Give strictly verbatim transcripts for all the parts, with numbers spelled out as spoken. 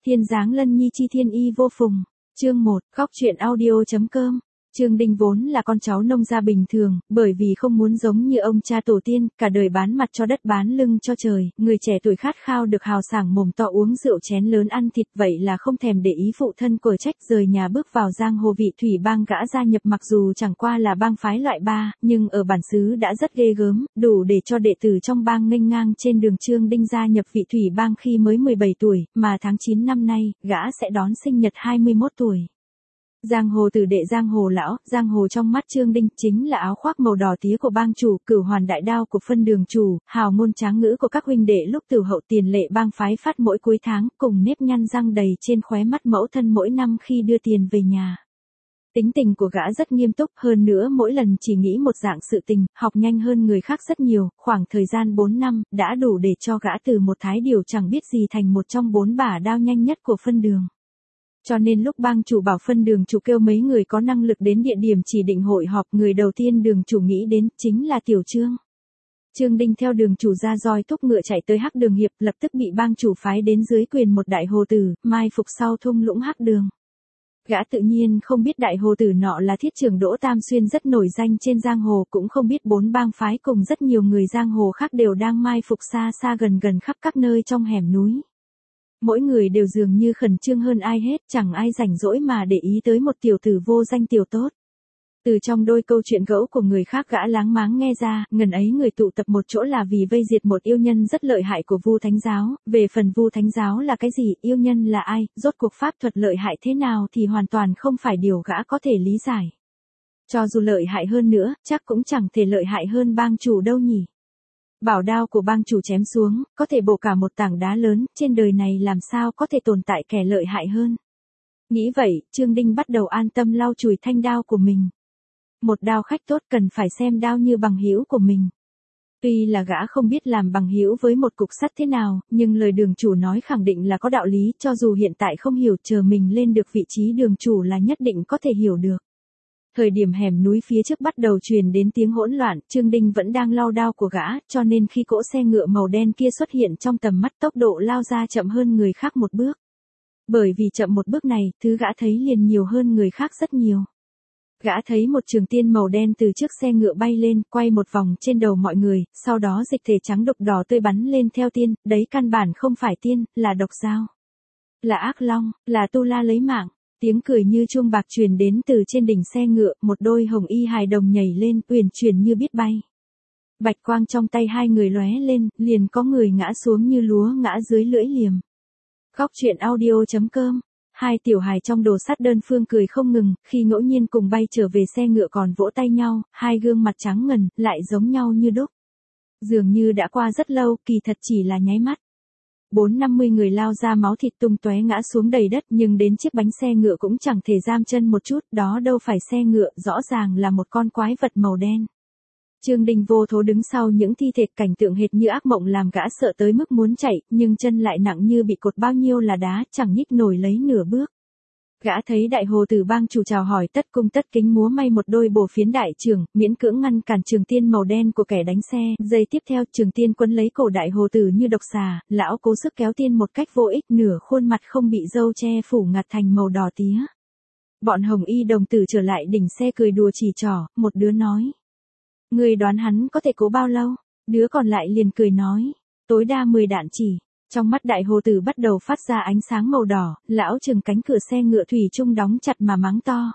Thiên dáng lân nhi chi thiên y vô phùng. Chương một, khóc chuyện audio.com. Trương Đinh vốn là con cháu nông gia bình thường, bởi vì không muốn giống như ông cha tổ tiên, cả đời bán mặt cho đất bán lưng cho trời, người trẻ tuổi khát khao được hào sảng mồm to uống rượu chén lớn ăn thịt, vậy là không thèm để ý phụ thân quở trách, rời nhà bước vào giang hồ vị thủy bang. Gã gia nhập mặc dù chẳng qua là bang phái loại ba, nhưng ở bản xứ đã rất ghê gớm, đủ để cho đệ tử trong bang nghênh ngang trên đường. Trương Đinh gia nhập vị thủy bang khi mới mười bảy tuổi, mà tháng chín năm nay, gã sẽ đón sinh nhật hai mươi mốt tuổi. Giang hồ tử đệ giang hồ lão, giang hồ trong mắt Trương Đinh chính là áo khoác màu đỏ tía của bang chủ, cửu hoàn đại đao của phân đường chủ, hào ngôn tráng ngữ của các huynh đệ lúc từ hậu, tiền lệ bang phái phát mỗi cuối tháng, cùng nếp nhăn răng đầy trên khóe mắt mẫu thân mỗi năm khi đưa tiền về nhà. Tính tình của gã rất nghiêm túc, hơn nữa mỗi lần chỉ nghĩ một dạng sự tình, học nhanh hơn người khác rất nhiều, khoảng thời gian bốn năm, đã đủ để cho gã từ một thái điều chẳng biết gì thành một trong bốn bả đao nhanh nhất của phân đường. Cho nên lúc bang chủ bảo phân đường chủ kêu mấy người có năng lực đến địa điểm chỉ định hội họp, người đầu tiên đường chủ nghĩ đến chính là Tiểu Trương. Trương Đinh theo đường chủ ra roi thúc ngựa chạy tới Hắc Đường Hiệp, lập tức bị bang chủ phái đến dưới quyền một đại hồ tử, mai phục sau thung lũng Hắc Đường. Gã tự nhiên không biết đại hồ tử nọ là thiết trưởng Đỗ Tam Xuyên rất nổi danh trên giang hồ, cũng không biết bốn bang phái cùng rất nhiều người giang hồ khác đều đang mai phục xa xa gần gần khắp các nơi trong hẻm núi. Mỗi người đều dường như khẩn trương hơn ai hết, chẳng ai rảnh rỗi mà để ý tới một tiểu tử vô danh tiểu tốt. Từ trong đôi câu chuyện gẫu của người khác gã láng máng nghe ra, ngần ấy người tụ tập một chỗ là vì vây diệt một yêu nhân rất lợi hại của Vu Thánh Giáo. Về phần Vu Thánh Giáo là cái gì, yêu nhân là ai, rốt cuộc pháp thuật lợi hại thế nào thì hoàn toàn không phải điều gã có thể lý giải. Cho dù lợi hại hơn nữa, chắc cũng chẳng thể lợi hại hơn bang chủ đâu nhỉ. Bảo đao của bang chủ chém xuống, có thể bổ cả một tảng đá lớn, trên đời này làm sao có thể tồn tại kẻ lợi hại hơn. Nghĩ vậy, Trương Đinh bắt đầu an tâm lau chùi thanh đao của mình. Một đao khách tốt cần phải xem đao như bằng hữu của mình. Tuy là gã không biết làm bằng hữu với một cục sắt thế nào, nhưng lời đường chủ nói khẳng định là có đạo lý, cho dù hiện tại không hiểu, chờ mình lên được vị trí đường chủ là nhất định có thể hiểu được. Thời điểm hẻm núi phía trước bắt đầu truyền đến tiếng hỗn loạn, Trương Đinh vẫn đang lau đao của gã, cho nên khi cỗ xe ngựa màu đen kia xuất hiện trong tầm mắt, tốc độ lao ra chậm hơn người khác một bước. Bởi vì chậm một bước này, thứ gã thấy liền nhiều hơn người khác rất nhiều. Gã thấy một trường tiên màu đen từ trước xe ngựa bay lên, quay một vòng trên đầu mọi người, sau đó dịch thể trắng độc đỏ tươi bắn lên theo tiên, đấy căn bản không phải tiên, là độc dao. Là ác long, là tu la lấy mạng. Tiếng cười như chuông bạc truyền đến từ trên đỉnh xe ngựa, một đôi hồng y hài đồng nhảy lên, uyển chuyển như biết bay. Bạch quang trong tay hai người lóe lên, liền có người ngã xuống như lúa ngã dưới lưỡi liềm. Khóc chuyện audio.com. Hai tiểu hài trong đồ sắt đơn phương cười không ngừng, khi ngẫu nhiên cùng bay trở về xe ngựa còn vỗ tay nhau, hai gương mặt trắng ngần, lại giống nhau như đúc. Dường như đã qua rất lâu, kỳ thật chỉ là nháy mắt. Bốn năm mươi người lao ra, máu thịt tung tóe ngã xuống đầy đất, nhưng đến chiếc bánh xe ngựa cũng chẳng thể giam chân một chút, đó đâu phải xe ngựa, rõ ràng là một con quái vật màu đen. Trương Đinh vô thố đứng sau những thi thể, cảnh tượng hệt như ác mộng làm gã sợ tới mức muốn chạy, nhưng chân lại nặng như bị cột bao nhiêu là đá, chẳng nhích nổi lấy nửa bước. Gã thấy đại hồ tử bang chủ chào hỏi tất cung tất kính múa may một đôi bổ phiến đại trường, miễn cưỡng ngăn cản trường tiên màu đen của kẻ đánh xe, giây tiếp theo trường tiên quấn lấy cổ đại hồ tử như độc xà, lão cố sức kéo tiên một cách vô ích, nửa khuôn mặt không bị râu che phủ ngặt thành màu đỏ tía. Bọn hồng y đồng tử trở lại đỉnh xe cười đùa chỉ trỏ, một đứa nói. Người đoán hắn có thể cố bao lâu? Đứa còn lại liền cười nói. Tối đa mười đạn chỉ. Trong mắt đại hồ tử bắt đầu phát ra ánh sáng màu đỏ, lão trừng cánh cửa xe ngựa thủy chung đóng chặt mà mắng to.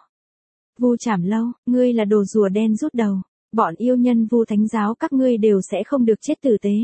Vu Trảm Lâu, ngươi là đồ rùa đen rút đầu. Bọn yêu nhân Vu Thánh Giáo các ngươi đều sẽ không được chết tử tế.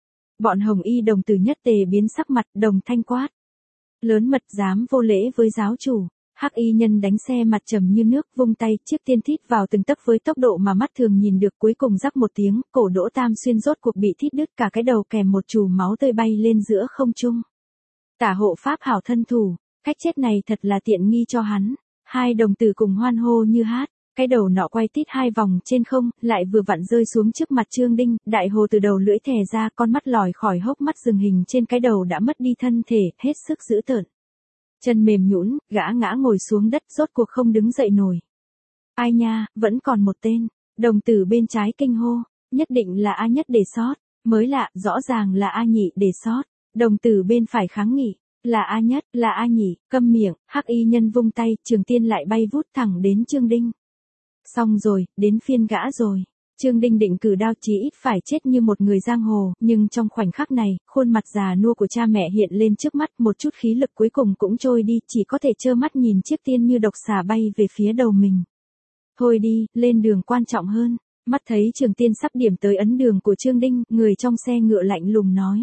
Bọn hồng y đồng tử nhất tề biến sắc mặt, đồng thanh quát. Lớn mật dám vô lễ với giáo chủ. Hắc y nhân đánh xe mặt trầm như nước, vung tay, chiếc tiên thít vào từng tấc với tốc độ mà mắt thường nhìn được, cuối cùng rắc một tiếng, cổ Đỗ Tam Xuyên rốt cuộc bị thít đứt, cả cái đầu kèm một chùm máu tươi bay lên giữa không trung. Tả hộ pháp hảo thân thủ, cách chết này thật là tiện nghi cho hắn. Hai đồng tử cùng hoan hô như hát, cái đầu nọ quay tít hai vòng trên không, lại vừa vặn rơi xuống trước mặt Trương Đinh, đại hồ từ đầu lưỡi thè ra, con mắt lòi khỏi hốc mắt rừng hình trên cái đầu đã mất đi thân thể, hết sức dữ tợn. Chân mềm nhũn, gã ngã ngồi xuống đất, rốt cuộc không đứng dậy nổi. Ai nha, vẫn còn một tên. Đồng tử bên trái kinh hô, nhất định là A Nhất để sót, mới lạ, rõ ràng là A Nhị để sót. Đồng tử bên phải kháng nghị, là A nhất, là A nhị, câm miệng, hắc y nhân vung tay, trường tiên lại bay vút thẳng đến Trương Đinh. Xong rồi, đến phiên gã rồi. Trương Đinh định cử đao chí ít phải chết như một người giang hồ, nhưng trong khoảnh khắc này, khuôn mặt già nua của cha mẹ hiện lên trước mắt, một chút khí lực cuối cùng cũng trôi đi, chỉ có thể trơ mắt nhìn chiếc tiên như độc xà bay về phía đầu mình. Thôi đi, lên đường quan trọng hơn. Mắt thấy trường tiên sắp điểm tới ấn đường của Trương Đinh, người trong xe ngựa lạnh lùng nói.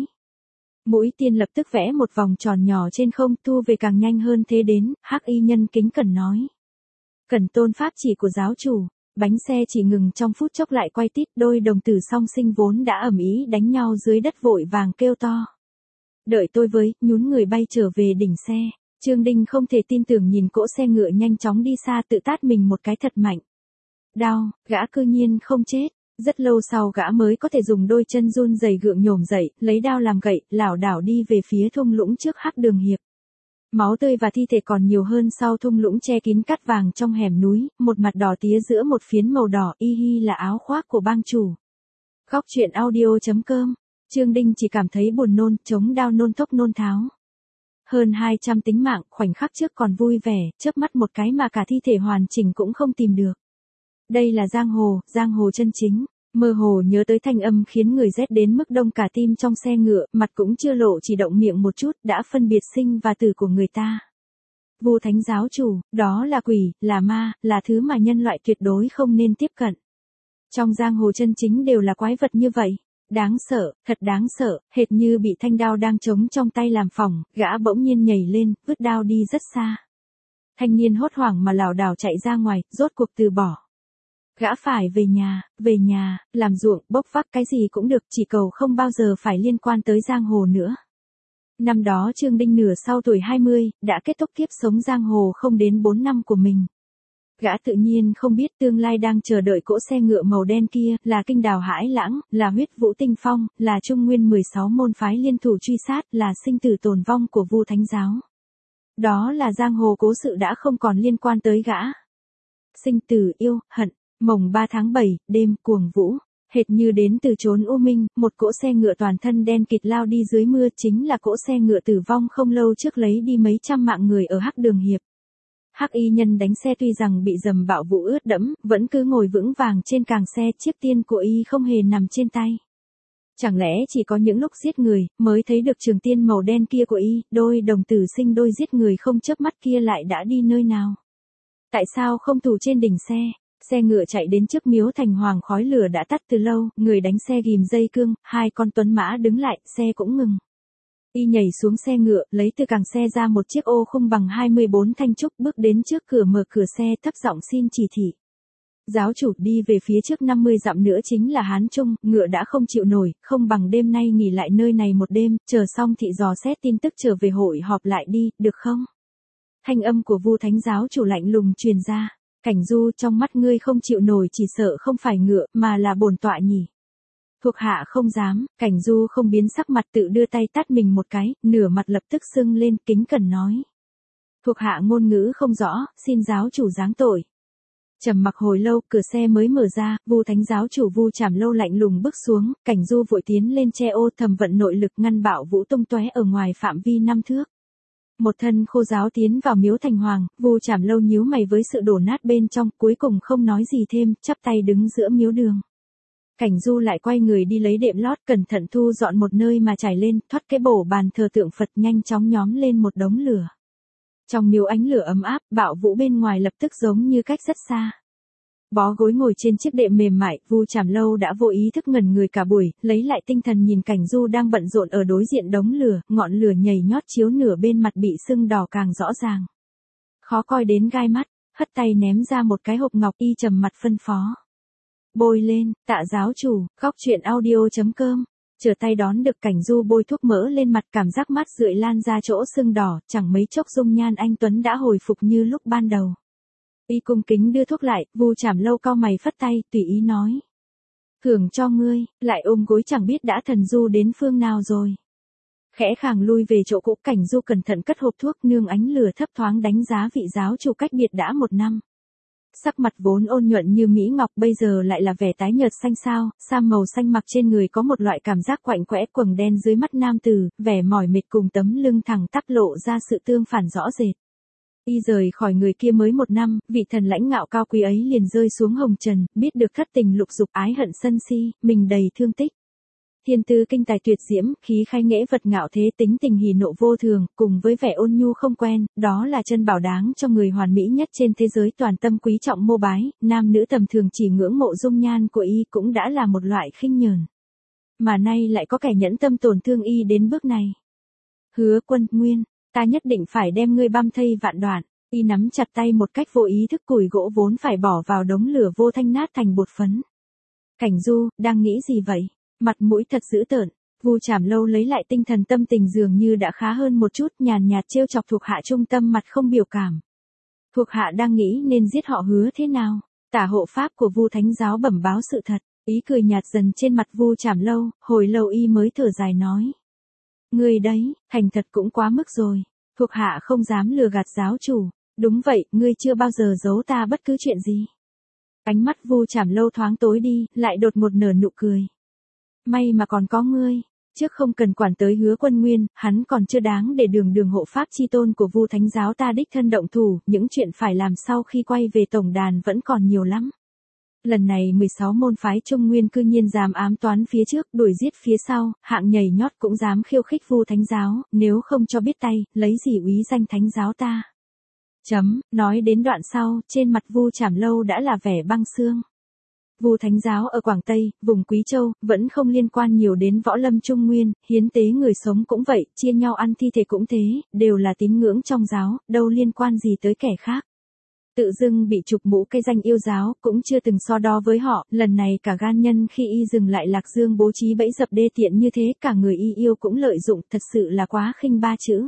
Mũi tiên lập tức vẽ một vòng tròn nhỏ trên không, thu về càng nhanh hơn thế đến, hắc y nhân kính cẩn nói. Cẩn tôn pháp chỉ của giáo chủ. Bánh xe chỉ ngừng trong phút chốc lại quay tít, đôi đồng tử song sinh vốn đã ầm ĩ đánh nhau dưới đất vội vàng kêu to. Đợi tôi với, nhún người bay trở về đỉnh xe. Trương Đinh không thể tin tưởng nhìn cỗ xe ngựa nhanh chóng đi xa, tự tát mình một cái thật mạnh. Đau, gã cư nhiên không chết. Rất lâu sau gã mới có thể dùng đôi chân run rẩy gượng nhổm dậy, lấy đao làm gậy, lảo đảo đi về phía thung lũng trước hắc đường hiệp. Máu tươi và thi thể còn nhiều hơn sau thung lũng che kín cát vàng trong hẻm núi, một mặt đỏ tía giữa một phiến màu đỏ, y hi là áo khoác của bang chủ. Góc truyện audio chấm com. Trương Đinh chỉ cảm thấy buồn nôn, chống đao nôn thốc nôn tháo. Hơn hai trăm tính mạng, khoảnh khắc trước còn vui vẻ, chớp mắt một cái mà cả thi thể hoàn chỉnh cũng không tìm được. Đây là giang hồ, giang hồ chân chính. Mơ hồ nhớ tới thanh âm khiến người rét đến mức đông cả tim trong xe ngựa, mặt cũng chưa lộ chỉ động miệng một chút, đã phân biệt sinh và tử của người ta. Vu Thánh giáo chủ, đó là quỷ, là ma, là thứ mà nhân loại tuyệt đối không nên tiếp cận. Trong giang hồ chân chính đều là quái vật như vậy. Đáng sợ, thật đáng sợ, hệt như bị thanh đao đang chống trong tay làm phỏng, gã bỗng nhiên nhảy lên, vứt đao đi rất xa. Thanh niên hốt hoảng mà lảo đảo chạy ra ngoài, rốt cuộc từ bỏ. Gã phải về nhà, về nhà, làm ruộng, bốc vác cái gì cũng được, chỉ cầu không bao giờ phải liên quan tới giang hồ nữa. Năm đó Trương Đinh nửa sau tuổi hai mươi, đã kết thúc kiếp sống giang hồ không đến bốn năm của mình. Gã tự nhiên không biết tương lai đang chờ đợi cỗ xe ngựa màu đen kia, là kinh đào hải lãng, là huyết vũ tinh phong, là trung nguyên mười sáu môn phái liên thủ truy sát, là sinh tử tồn vong của Vu Thánh giáo. Đó là giang hồ cố sự đã không còn liên quan tới gã. Sinh tử yêu, hận. Mồng ba tháng bảy, đêm cuồng vũ, hệt như đến từ chốn u minh, một cỗ xe ngựa toàn thân đen kịt lao đi dưới mưa, chính là cỗ xe ngựa tử vong không lâu trước lấy đi mấy trăm mạng người ở hắc đường hiệp. Hắc y nhân đánh xe tuy rằng bị dầm bạo vũ ướt đẫm, vẫn cứ ngồi vững vàng trên càng xe, chiếc tiên của y không hề nằm trên tay. Chẳng lẽ chỉ có những lúc giết người, mới thấy được trường tiên màu đen kia của y, đôi đồng tử sinh đôi giết người không chớp mắt kia lại đã đi nơi nào? Tại sao không tù trên đỉnh xe? Xe ngựa chạy đến trước miếu thành hoàng, khói lửa đã tắt từ lâu, người đánh xe ghim dây cương, hai con tuấn mã đứng lại, xe cũng ngừng. Y nhảy xuống xe ngựa, lấy từ càng xe ra một chiếc ô khung bằng hai mươi bốn thanh trúc, bước đến trước cửa mở cửa xe, thấp giọng xin chỉ thị. Giáo chủ, đi về phía trước năm mươi dặm nữa chính là Hán Trung, ngựa đã không chịu nổi, không bằng đêm nay nghỉ lại nơi này một đêm, chờ xong thị dò xét tin tức trở về hội họp lại đi, được không? Thanh âm của Vu Thánh giáo chủ lạnh lùng truyền ra. Cảnh Du, trong mắt ngươi không chịu nổi chỉ sợ không phải ngựa, mà là bổn tọa nhỉ. Thuộc hạ không dám, Cảnh Du không biến sắc mặt, tự đưa tay tát mình một cái, nửa mặt lập tức sưng lên, kính cẩn nói. Thuộc hạ ngôn ngữ không rõ, xin giáo chủ giáng tội. Trầm mặc hồi lâu, cửa xe mới mở ra, Vu Thánh giáo chủ Vu Trảm Lâu lạnh lùng bước xuống, Cảnh Du vội tiến lên che ô, thầm vận nội lực ngăn bạo vũ tung tóe ở ngoài phạm vi năm thước. Một thân khô giáo tiến vào miếu thành hoàng, Vu Trảm Lâu nhíu mày với sự đổ nát bên trong, cuối cùng không nói gì thêm, chắp tay đứng giữa miếu đường. Cảnh Du lại quay người đi lấy đệm lót, cẩn thận thu dọn một nơi mà trải lên, thoát cái bổ bàn thờ tượng Phật, nhanh chóng nhóm lên một đống lửa. Trong miếu ánh lửa ấm áp, bạo vũ bên ngoài lập tức giống như cách rất xa. Bó gối ngồi trên chiếc đệm mềm mại, Vu Trảm Lâu đã vô ý thức ngẩn người cả buổi, lấy lại tinh thần nhìn Cảnh Du đang bận rộn ở đối diện đống lửa, ngọn lửa nhảy nhót chiếu nửa bên mặt bị sưng đỏ càng rõ ràng. Khó coi đến gai mắt, hất tay ném ra một cái hộp ngọc, y trầm mặt phân phó. Bôi lên, tạ giáo chủ, góc truyện audio chấm com. Chờ tay đón được Cảnh Du bôi thuốc mỡ lên mặt, cảm giác mát rượi lan ra chỗ sưng đỏ, chẳng mấy chốc dung nhan anh tuấn đã hồi phục như lúc ban đầu. Y cung kính đưa thuốc lại, Vu Trảm Lâu cau mày phất tay, tùy ý nói. Thưởng cho ngươi, lại ôm gối chẳng biết đã thần du đến phương nào rồi. Khẽ khàng lui về chỗ cũ, Cảnh Du cẩn thận cất hộp thuốc, nương ánh lửa thấp thoáng đánh giá vị giáo chủ cách biệt đã một năm. Sắc mặt vốn ôn nhuận như mỹ ngọc bây giờ lại là vẻ tái nhợt xanh xao, sam màu xanh mặc trên người có một loại cảm giác quạnh quẽ, quầng đen dưới mắt nam tử, vẻ mỏi mệt cùng tấm lưng thẳng tắp lộ ra sự tương phản rõ rệt. Y rời khỏi người kia mới một năm, vị thần lãnh ngạo cao quý ấy liền rơi xuống hồng trần, biết được thất tình lục dục ái hận sân si, mình đầy thương tích. Thiên tư kinh tài tuyệt diễm, khí khai nghệ vật ngạo thế, tính tình hỉ nộ vô thường, cùng với vẻ ôn nhu không quen, đó là chân bảo đáng cho người hoàn mỹ nhất trên thế giới, toàn tâm quý trọng mô bái, nam nữ tầm thường chỉ ngưỡng mộ dung nhan của y cũng đã là một loại khinh nhờn. Mà nay lại có kẻ nhẫn tâm tổn thương y đến bước này. Hứa Quân Nguyên, ta nhất định phải đem ngươi băm thây vạn đoạn. Y nắm chặt tay một cách vô ý thức, củi gỗ vốn phải bỏ vào đống lửa vô thanh nát thành bột phấn. Cảnh Du, đang nghĩ gì vậy? Mặt mũi thật dữ tợn. Vu Trảm Lâu lấy lại tinh thần, tâm tình dường như đã khá hơn một chút, nhàn nhạt trêu chọc thuộc hạ trung tâm, mặt không biểu cảm. Thuộc hạ đang nghĩ nên giết họ Hứa thế nào? Tả hộ pháp của Vu Thánh giáo bẩm báo sự thật. Ý cười nhạt dần trên mặt Vu Trảm Lâu, hồi lâu y mới thở dài nói: Ngươi đấy, thành thật cũng quá mức rồi. Thuộc hạ không dám lừa gạt giáo chủ. Đúng vậy, ngươi chưa bao giờ giấu ta bất cứ chuyện gì. Ánh mắt Vu Trảm Lâu thoáng tối đi, lại đột một nở nụ cười. May mà còn có ngươi, trước không cần quản tới Hứa Quân Nguyên, hắn còn chưa đáng để đường đường hộ pháp chi tôn của Vu Thánh giáo ta đích thân động thủ, những chuyện phải làm sau khi quay về tổng đàn vẫn còn nhiều lắm. Lần này mười sáu môn phái Trung Nguyên cư nhiên dám ám toán phía trước, đuổi giết phía sau, hạng nhảy nhót cũng dám khiêu khích Vu Thánh giáo, nếu không cho biết tay, lấy gì úy danh Thánh giáo ta. Chấm, nói đến đoạn sau, trên mặt Vu Trảm Lâu đã là vẻ băng xương. Vu Thánh giáo ở Quảng Tây, vùng Quý Châu, vẫn không liên quan nhiều đến võ lâm Trung Nguyên, hiến tế người sống cũng vậy, chia nhau ăn thi thể cũng thế, đều là tín ngưỡng trong giáo, đâu liên quan gì tới kẻ khác. Tự dưng bị chụp mũ cây danh yêu giáo, cũng chưa từng so đo với họ, lần này cả gan nhân khi y dừng lại Lạc Dương bố trí bẫy dập đê tiện như thế, cả người y yêu cũng lợi dụng, thật sự là quá khinh ba chữ.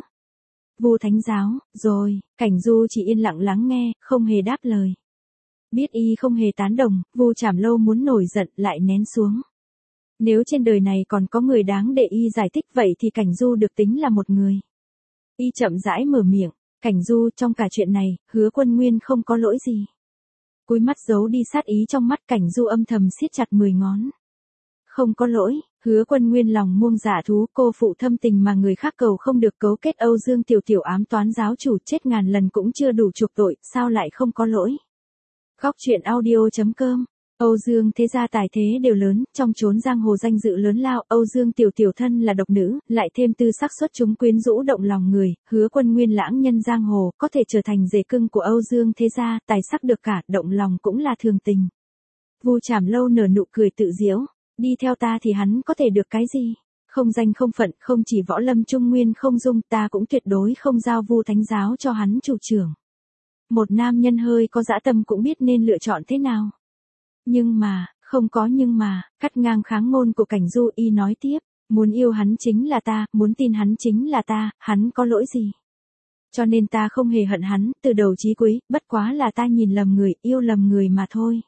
Vu Thánh giáo, rồi, Cảnh Du chỉ yên lặng lắng nghe, không hề đáp lời. Biết y không hề tán đồng, Vu Trảm Lâu muốn nổi giận lại nén xuống. Nếu trên đời này còn có người đáng để y giải thích vậy thì Cảnh Du được tính là một người. Y chậm rãi mở miệng, Cảnh Du, trong cả chuyện này, Hứa Quân Nguyên không có lỗi gì. Cúi mắt giấu đi sát ý trong mắt, Cảnh Du âm thầm siết chặt mười ngón. Không có lỗi, Hứa Quân Nguyên lòng muông dạ thú, cô phụ thâm tình mà người khác cầu không được, cấu kết Âu Dương Tiểu Tiểu ám toán giáo chủ, chết ngàn lần cũng chưa đủ chuộc tội, sao lại không có lỗi. Góc truyện audio chấm com. Âu Dương thế gia tài thế đều lớn, trong chốn giang hồ danh dự lớn lao, Âu Dương Tiểu Tiểu thân là độc nữ, lại thêm tư sắc xuất chúng quyến rũ động lòng người, Hứa Quân Nguyên lãng nhân giang hồ, có thể trở thành rể cưng của Âu Dương thế gia, tài sắc được cả, động lòng cũng là thường tình. Vu Trảm Lâu nở nụ cười tự giễu, đi theo ta thì hắn có thể được cái gì? Không danh không phận, không chỉ võ lâm Trung Nguyên không dung, ta cũng tuyệt đối không giao Vu Thánh giáo cho hắn chủ trưởng. Một nam nhân hơi có dã tâm cũng biết nên lựa chọn thế nào. Nhưng mà, không có nhưng mà, cắt ngang kháng ngôn của Cảnh Du, y nói tiếp, muốn yêu hắn chính là ta, muốn tin hắn chính là ta, hắn có lỗi gì. Cho nên ta không hề hận hắn, từ đầu chí cuối, bất quá là ta nhìn lầm người, yêu lầm người mà thôi.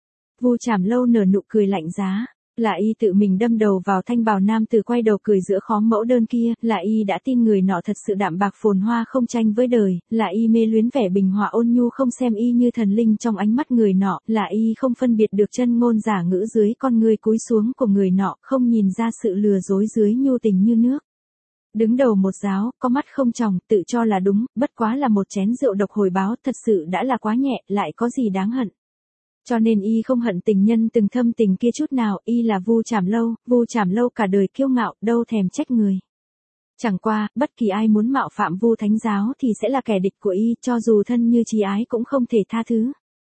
Vu Trảm Lâu nở nụ cười lạnh giá. Là y tự mình đâm đầu vào thanh bào nam tử quay đầu cười giữa khóm mẫu đơn kia, là y đã tin người nọ thật sự đạm bạc phồn hoa không tranh với đời, là y mê luyến vẻ bình hòa ôn nhu không xem y như thần linh trong ánh mắt người nọ, là y không phân biệt được chân ngôn giả ngữ dưới con người cúi xuống của người nọ, không nhìn ra sự lừa dối dưới nhu tình như nước. Đứng đầu một giáo, có mắt không tròng, tự cho là đúng, bất quá là một chén rượu độc hồi báo, thật sự đã là quá nhẹ, lại có gì đáng hận. Cho nên y không hận tình nhân từng thâm tình kia chút nào, y là Vu Trảm Lâu, Vu Trảm Lâu cả đời kiêu ngạo, đâu thèm trách người. Chẳng qua, bất kỳ ai muốn mạo phạm Vu Thánh giáo thì sẽ là kẻ địch của y, cho dù thân như chí ái cũng không thể tha thứ.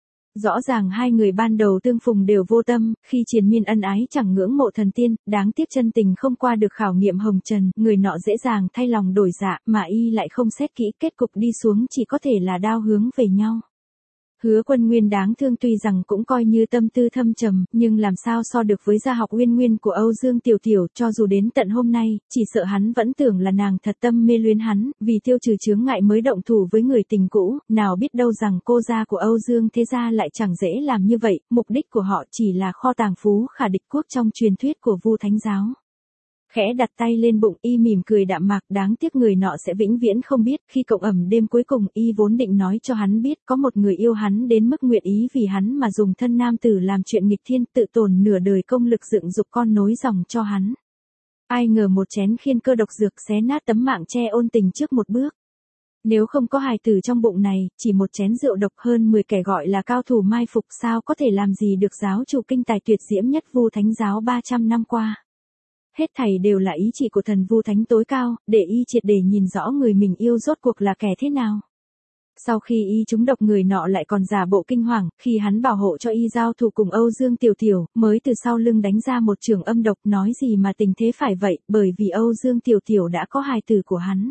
Rõ ràng hai người ban đầu tương phùng đều vô tâm, khi triền miên ân ái chẳng ngưỡng mộ thần tiên, đáng tiếc chân tình không qua được khảo nghiệm hồng trần, người nọ dễ dàng thay lòng đổi dạ, mà y lại không xét kỹ, kết cục đi xuống chỉ có thể là đao hướng về nhau. Hứa Quân Nguyên đáng thương tuy rằng cũng coi như tâm tư thâm trầm, nhưng làm sao so được với gia học uyên nguyên của Âu Dương Tiểu Tiểu, cho dù đến tận hôm nay, chỉ sợ hắn vẫn tưởng là nàng thật tâm mê luyến hắn, vì tiêu trừ chướng ngại mới động thủ với người tình cũ, nào biết đâu rằng cô gia của Âu Dương thế gia lại chẳng dễ làm như vậy, mục đích của họ chỉ là kho tàng phú khả địch quốc trong truyền thuyết của Vu Thánh giáo. Khẽ đặt tay lên bụng, y mỉm cười đạm mạc, đáng tiếc người nọ sẽ vĩnh viễn không biết, khi cộng ẩm đêm cuối cùng, y vốn định nói cho hắn biết, có một người yêu hắn đến mức nguyện ý vì hắn mà dùng thân nam tử làm chuyện nghịch thiên, tự tổn nửa đời công lực dựng dục con nối dòng cho hắn. Ai ngờ một chén khiên cơ độc dược xé nát tấm mạng che ôn tình trước một bước. Nếu không có hài tử trong bụng này, chỉ một chén rượu độc hơn mười kẻ gọi là cao thủ mai phục sao có thể làm gì được giáo chủ kinh tài tuyệt diễm nhất Vu Thánh giáo ba trăm năm qua. Hết thảy đều là ý chỉ của thần Vu Thánh tối cao, để y triệt để nhìn rõ người mình yêu rốt cuộc là kẻ thế nào. Sau khi y trúng độc người nọ lại còn giả bộ kinh hoàng, khi hắn bảo hộ cho y giao thủ cùng Âu Dương Tiểu Tiểu, mới từ sau lưng đánh ra một trường âm độc, nói gì mà tình thế phải vậy, bởi vì Âu Dương Tiểu Tiểu đã có hài tử của hắn.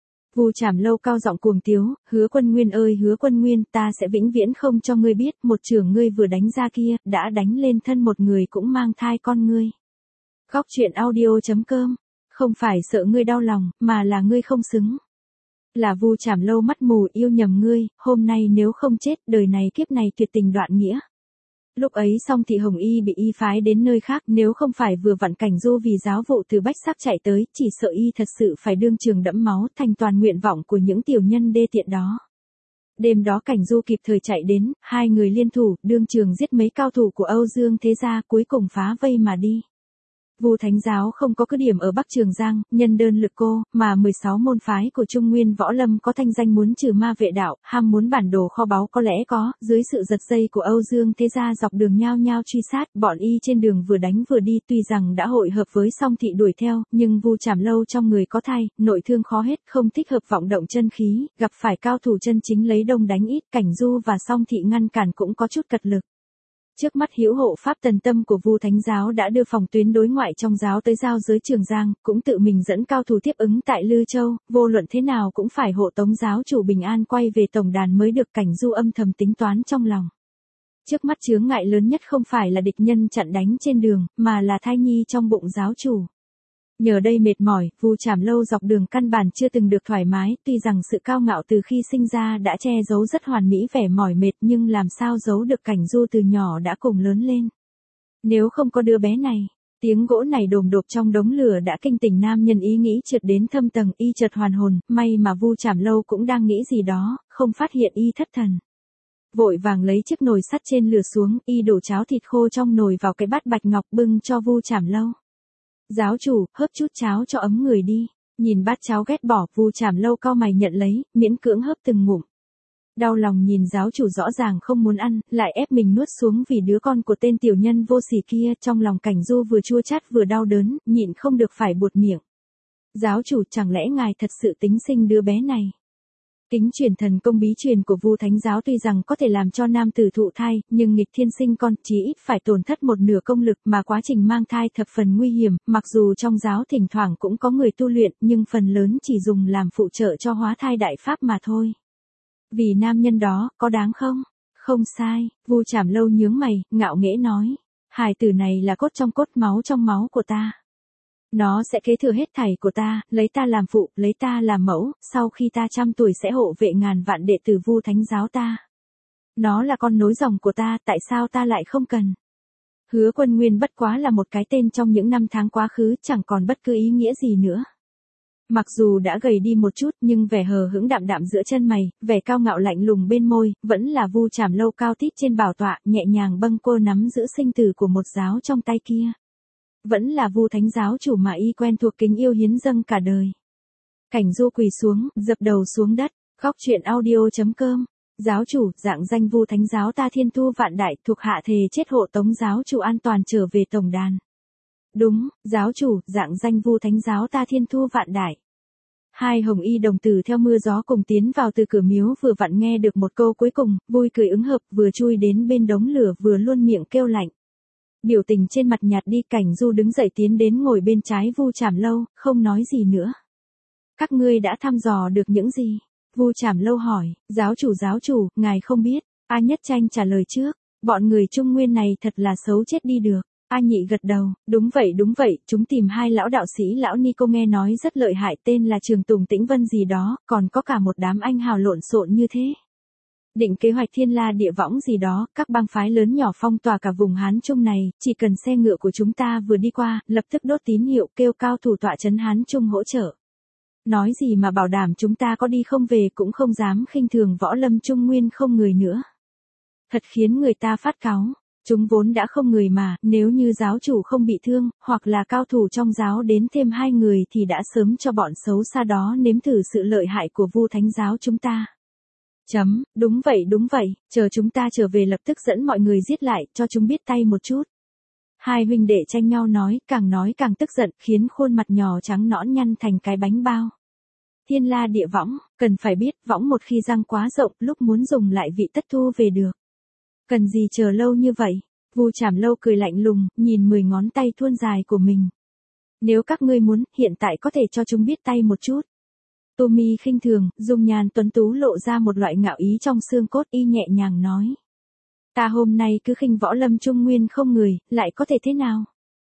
Vu Trảm Lâu cao giọng cuồng tiếu, Hứa Quân Nguyên ơi Hứa Quân Nguyên, ta sẽ vĩnh viễn không cho ngươi biết, một trường ngươi vừa đánh ra kia, đã đánh lên thân một người cũng mang thai con ngươi. Góc truyện audio chấm com, không phải sợ ngươi đau lòng, mà là ngươi không xứng. Là Vu Trảm Lâu mắt mù yêu nhầm ngươi, hôm nay nếu không chết, đời này kiếp này tuyệt tình đoạn nghĩa. Lúc ấy Song Thị Hồng Y bị y phái đến nơi khác, nếu không phải vừa vặn Cảnh Du vì giáo vụ từ Bách Sắc chạy tới, chỉ sợ y thật sự phải đương trường đẫm máu, thành toàn nguyện vọng của những tiểu nhân đê tiện đó. Đêm đó Cảnh Du kịp thời chạy đến, hai người liên thủ, đương trường giết mấy cao thủ của Âu Dương thế gia, cuối cùng phá vây mà đi. Vu Thánh giáo không có cứ điểm ở Bắc Trường Giang, nhân đơn lực cô, mà mười sáu môn phái của Trung Nguyên Võ Lâm có thanh danh muốn trừ ma vệ đạo, ham muốn bản đồ kho báu có lẽ có, dưới sự giật dây của Âu Dương thế gia dọc đường nhao nhao truy sát, bọn y trên đường vừa đánh vừa đi, tuy rằng đã hội hợp với Song Thị đuổi theo, nhưng Vu Trảm Lâu trong người có thai, nội thương khó hết, không thích hợp vọng động chân khí, gặp phải cao thủ chân chính lấy đông đánh ít, Cảnh Du và Song Thị ngăn cản cũng có chút cật lực. Trước mắt hữu hộ pháp tần tâm của Vu Thánh giáo đã đưa phòng tuyến đối ngoại trong giáo tới giao giới Trường Giang, cũng tự mình dẫn cao thủ tiếp ứng tại Lư Châu, vô luận thế nào cũng phải hộ tống giáo chủ bình an quay về tổng đàn mới được. Cảnh Du âm thầm tính toán trong lòng. Trước mắt chướng ngại lớn nhất không phải là địch nhân chặn đánh trên đường, mà là thai nhi trong bụng giáo chủ. Nhờ đây mệt mỏi, Vu Trảm Lâu dọc đường căn bản chưa từng được thoải mái, tuy rằng sự cao ngạo từ khi sinh ra đã che giấu rất hoàn mỹ vẻ mỏi mệt, nhưng làm sao giấu được Cảnh Du từ nhỏ đã cùng lớn lên. Nếu không có đứa bé này, tiếng gỗ này đồm đột trong đống lửa đã kinh tỉnh nam nhân ý nghĩ trượt đến thâm tầng, y chợt hoàn hồn, may mà Vu Trảm Lâu cũng đang nghĩ gì đó, không phát hiện y thất thần. Vội vàng lấy chiếc nồi sắt trên lửa xuống, y đổ cháo thịt khô trong nồi vào cái bát bạch ngọc bưng cho Vu Trảm Lâu. Giáo chủ, hớp chút cháo cho ấm người đi. Nhìn bát cháo ghét bỏ, Vu Trảm Lâu cau mày nhận lấy, miễn cưỡng hớp từng ngụm. Đau lòng nhìn giáo chủ rõ ràng không muốn ăn, lại ép mình nuốt xuống vì đứa con của tên tiểu nhân vô sỉ kia, trong lòng Cảnh Du vừa chua chát vừa đau đớn, nhịn không được phải buột miệng. Giáo chủ, chẳng lẽ ngài thật sự tính sinh đứa bé này? Kính truyền thần công bí truyền của Vu Thánh giáo tuy rằng có thể làm cho nam tử thụ thai, nhưng nghịch thiên sinh con chí ít phải tổn thất một nửa công lực, mà quá trình mang thai thập phần nguy hiểm, mặc dù trong giáo thỉnh thoảng cũng có người tu luyện, nhưng phần lớn chỉ dùng làm phụ trợ cho hóa thai đại pháp mà thôi. Vì nam nhân đó, có đáng không? Không sai, Vu Trảm Lâu nhướng mày, ngạo nghễ nói, hài tử này là cốt trong cốt, máu trong máu của ta. Nó sẽ kế thừa hết thảy của ta, lấy ta làm phụ, lấy ta làm mẫu, sau khi ta trăm tuổi sẽ hộ vệ ngàn vạn đệ tử Vu Thánh giáo ta. Nó là con nối dòng của ta, tại sao ta lại không cần? Hứa Quân Nguyên bất quá là một cái tên trong những năm tháng quá khứ, chẳng còn bất cứ ý nghĩa gì nữa. Mặc dù đã gầy đi một chút, nhưng vẻ hờ hững đạm đạm giữa chân mày, vẻ cao ngạo lạnh lùng bên môi, vẫn là Vu Trảm Lâu cao tít trên bảo tọa, nhẹ nhàng bâng quơ nắm giữ sinh tử của một giáo trong tay kia. Vẫn là Vu Thánh giáo chủ mà y quen thuộc kính yêu hiến dâng cả đời. Cảnh Du quỳ xuống, dập đầu xuống đất. Góc truyện audio chấm com. Giáo chủ, dạng danh Vu Thánh giáo ta thiên thu vạn đại, thuộc hạ thề chết hộ tống giáo chủ an toàn trở về tổng đàn. Đúng, giáo chủ, dạng danh Vu Thánh giáo ta thiên thu vạn đại. Hai hồng y đồng tử theo mưa gió cùng tiến vào từ cửa miếu, vừa vặn nghe được một câu cuối cùng, vui cười ứng hợp, vừa chui đến bên đống lửa vừa luôn miệng kêu lạnh. Biểu tình trên mặt nhạt đi. Cảnh Du đứng dậy tiến đến ngồi bên trái Vu Trảm Lâu, không nói gì nữa. Các ngươi đã thăm dò được những gì? Vu Trảm Lâu hỏi. Giáo chủ giáo chủ, ngài không biết. A Nhất Tranh trả lời trước. Bọn người Trung Nguyên này thật là xấu chết đi được. A Nhị gật đầu. Đúng vậy đúng vậy, chúng tìm hai lão đạo sĩ lão ni cô nghe nói rất lợi hại, tên là Trường Tùng Tĩnh Vân gì đó, còn có cả một đám anh hào lộn xộn như thế. định kế hoạch thiên la địa võng gì đó, các bang phái lớn nhỏ phong tỏa cả vùng Hán Trung này, chỉ cần xe ngựa của chúng ta vừa đi qua, lập tức đốt tín hiệu kêu cao thủ tọa trấn Hán Trung hỗ trợ. Nói gì mà bảo đảm chúng ta có đi không về cũng không dám khinh thường võ lâm Trung Nguyên không người nữa. Thật khiến người ta phát cáu. Chúng vốn đã không người mà, nếu như giáo chủ không bị thương, hoặc là cao thủ trong giáo đến thêm hai người thì đã sớm cho bọn xấu xa đó nếm thử sự lợi hại của Vu Thánh giáo chúng ta. Chấm, đúng vậy đúng vậy, chờ chúng ta trở về lập tức dẫn mọi người giết lại, cho chúng biết tay một chút. Hai huynh đệ tranh nhau nói, càng nói càng tức giận, khiến khuôn mặt nhỏ trắng nõn nhăn thành cái bánh bao. Thiên la địa võng, cần phải biết, võng một khi răng quá rộng, lúc muốn dùng lại vị tất thu về được. Cần gì chờ lâu như vậy? Vu Trảm Lâu cười lạnh lùng, nhìn mười ngón tay thuôn dài của mình. Nếu các ngươi muốn, hiện tại có thể cho chúng biết tay một chút. Tô Mi khinh thường, dung nhan tuấn tú lộ ra một loại ngạo ý trong xương cốt, y nhẹ nhàng nói. Ta hôm nay cứ khinh võ lâm Trung Nguyên không người, lại có thể thế nào?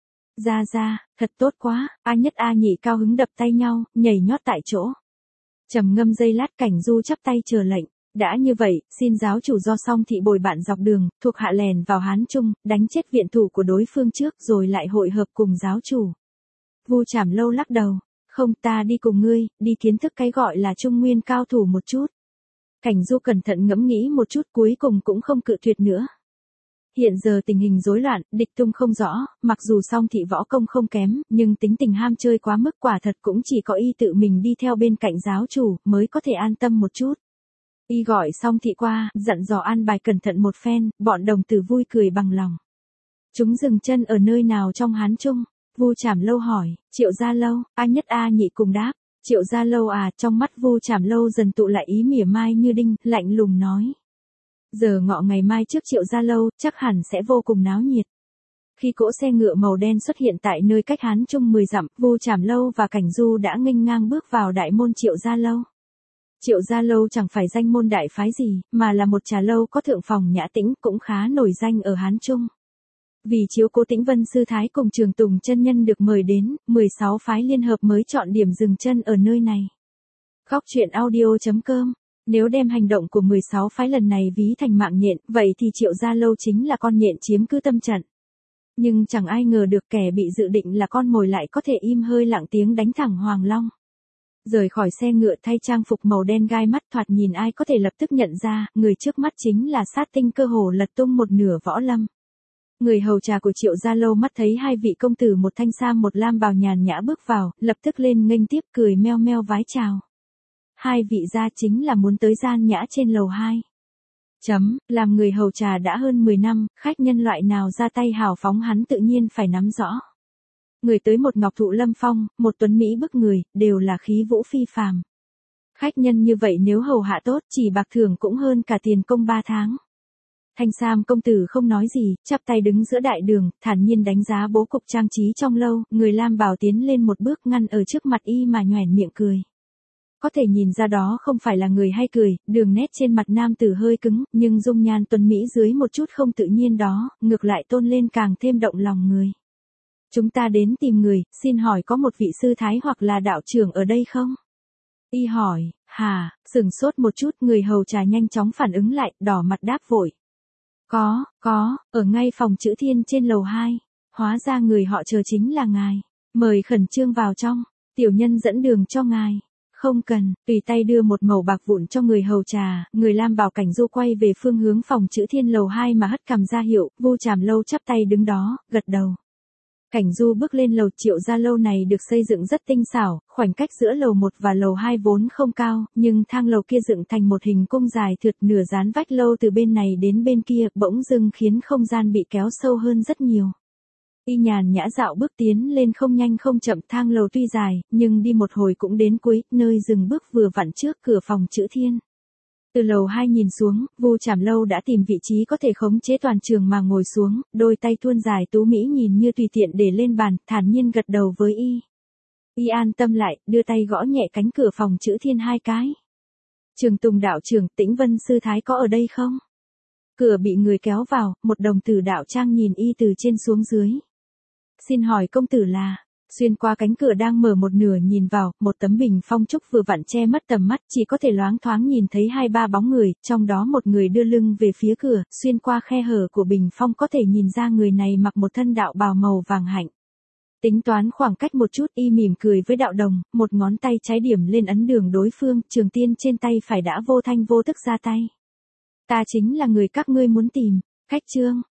Ra ra, thật tốt quá, A Nhất A Nhị cao hứng đập tay nhau, nhảy nhót tại chỗ. Trầm ngâm giây lát, Cảnh Du chắp tay chờ lệnh. Đã như vậy, xin giáo chủ do Song thị bồi bạn dọc đường, thuộc hạ lèn vào Hán Trung, đánh chết viện thủ của đối phương trước rồi lại hội hợp cùng giáo chủ. Vu Trảm Lâu lắc đầu, không, ta đi cùng ngươi, đi kiến thức cái gọi là Trung Nguyên cao thủ một chút. Cảnh Du cẩn thận ngẫm nghĩ một chút cuối cùng cũng không cự tuyệt nữa. Hiện giờ tình hình rối loạn, địch tung không rõ, mặc dù Song thị võ công không kém, nhưng tính tình ham chơi quá mức, quả thật cũng chỉ có y tự mình đi theo bên cạnh giáo chủ mới có thể an tâm một chút. Y gọi Song thị qua, dặn dò an bài cẩn thận một phen, bọn đồng tử vui cười bằng lòng. Chúng dừng chân ở nơi nào trong Hán Trung? Vu Trảm Lâu hỏi. Triệu Gia Lâu. A Nhất A Nhị cùng đáp. Triệu Gia Lâu à? Trong mắt Vu Trảm Lâu dần tụ lại ý mỉa mai như đinh, lạnh lùng nói. Giờ ngọ ngày mai trước Triệu Gia Lâu, chắc hẳn sẽ vô cùng náo nhiệt. Khi cỗ xe ngựa màu đen xuất hiện tại nơi cách Hán Trung mười dặm, Vu Trảm Lâu và Cảnh Du đã nghênh ngang bước vào đại môn Triệu Gia Lâu. Triệu Gia Lâu chẳng phải danh môn đại phái gì, mà là một trà lâu có thượng phòng nhã tĩnh, cũng khá nổi danh ở Hán Trung. Vì chiếu cố Tĩnh Vân Sư Thái cùng Trường Tùng chân nhân được mời đến, mười sáu phái liên hợp mới chọn điểm dừng chân ở nơi này. Góc truyện audio chấm com. Nếu đem hành động của mười sáu phái lần này ví thành mạng nhện, vậy thì Triệu Gia Lâu chính là con nhện chiếm cứ tâm trận. Nhưng chẳng ai ngờ được kẻ bị dự định là con mồi lại có thể im hơi lặng tiếng đánh thẳng Hoàng Long. Rời khỏi xe ngựa thay trang phục màu đen gai mắt, thoạt nhìn ai có thể lập tức nhận ra, người trước mắt chính là sát tinh cơ hồ lật tung một nửa võ lâm. Người hầu trà của Triệu Gia Lâu mắt thấy hai vị công tử một thanh sam một lam bào nhàn nhã bước vào, lập tức lên nghênh tiếp, cười meo meo vái chào. Hai vị gia chính là muốn tới gian nhã trên lầu hai. Chấm, làm người hầu trà đã hơn mười năm, khách nhân loại nào ra tay hào phóng hắn tự nhiên phải nắm rõ. Người tới một ngọc thụ lâm phong, một tuấn mỹ bức người, đều là khí vũ phi phàm. Khách nhân như vậy nếu hầu hạ tốt, chỉ bạc thưởng cũng hơn cả tiền công ba tháng. Thanh Sam công tử không nói gì, chắp tay đứng giữa đại đường, thản nhiên đánh giá bố cục trang trí trong lâu, người lam bào tiến lên một bước ngăn ở trước mặt y mà nhoẻn miệng cười. Có thể nhìn ra đó không phải là người hay cười, đường nét trên mặt nam tử hơi cứng, nhưng dung nhan tuấn mỹ dưới một chút không tự nhiên đó, ngược lại tôn lên càng thêm động lòng người. Chúng ta đến tìm người, xin hỏi có một vị sư thái hoặc là đạo trưởng ở đây không? Y hỏi, hà, sừng sốt một chút, người hầu trà nhanh chóng phản ứng lại, đỏ mặt đáp vội. Có, có, ở ngay phòng chữ thiên trên lầu hai. Hóa ra người họ chờ chính là ngài. Mời khẩn trương vào trong, tiểu nhân dẫn đường cho ngài. Không cần, tùy tay đưa một mẩu bạc vụn cho người hầu trà, người lam bào Cảnh Du quay về phương hướng phòng chữ thiên lầu hai mà hất cằm ra hiệu, Vu Trảm Lâu chắp tay đứng đó, gật đầu. Cảnh Du bước lên lầu. Triệu Gia Lâu này được xây dựng rất tinh xảo, khoảnh cách giữa lầu một và lầu hai vốn không cao, nhưng thang lầu kia dựng thành một hình cung dài thượt nửa dán vách lâu từ bên này đến bên kia, bỗng dưng khiến không gian bị kéo sâu hơn rất nhiều. Y nhàn nhã dạo bước tiến lên không nhanh không chậm, thang lầu tuy dài, nhưng đi một hồi cũng đến cuối, nơi dừng bước vừa vặn trước cửa phòng chữ thiên. Từ lầu hai nhìn xuống, Vu Trảm Lâu đã tìm vị trí có thể khống chế toàn trường mà ngồi xuống, đôi tay thuôn dài tú mỹ nhìn như tùy tiện để lên bàn, thản nhiên gật đầu với y. Y an tâm lại, đưa tay gõ nhẹ cánh cửa phòng chữ thiên hai cái. Trường Tùng đạo trưởng, Tĩnh Vân Sư Thái có ở đây không? Cửa bị người kéo vào, một đồng tử đạo trang nhìn y từ trên xuống dưới. Xin hỏi công tử là, Xuyên qua cánh cửa đang mở một nửa nhìn vào, một tấm bình phong trúc vừa vặn che mất tầm mắt, chỉ có thể loáng thoáng nhìn thấy hai ba bóng người, trong đó một người đưa lưng về phía cửa, xuyên qua khe hở của bình phong có thể nhìn ra người này mặc một thân đạo bào màu vàng hạnh. Tính toán khoảng cách một chút, y mỉm cười với đạo đồng, một ngón tay trái điểm lên ấn đường đối phương, trường tiên trên tay phải đã vô thanh vô tức ra tay. Ta chính là người các ngươi muốn tìm. Khách trương,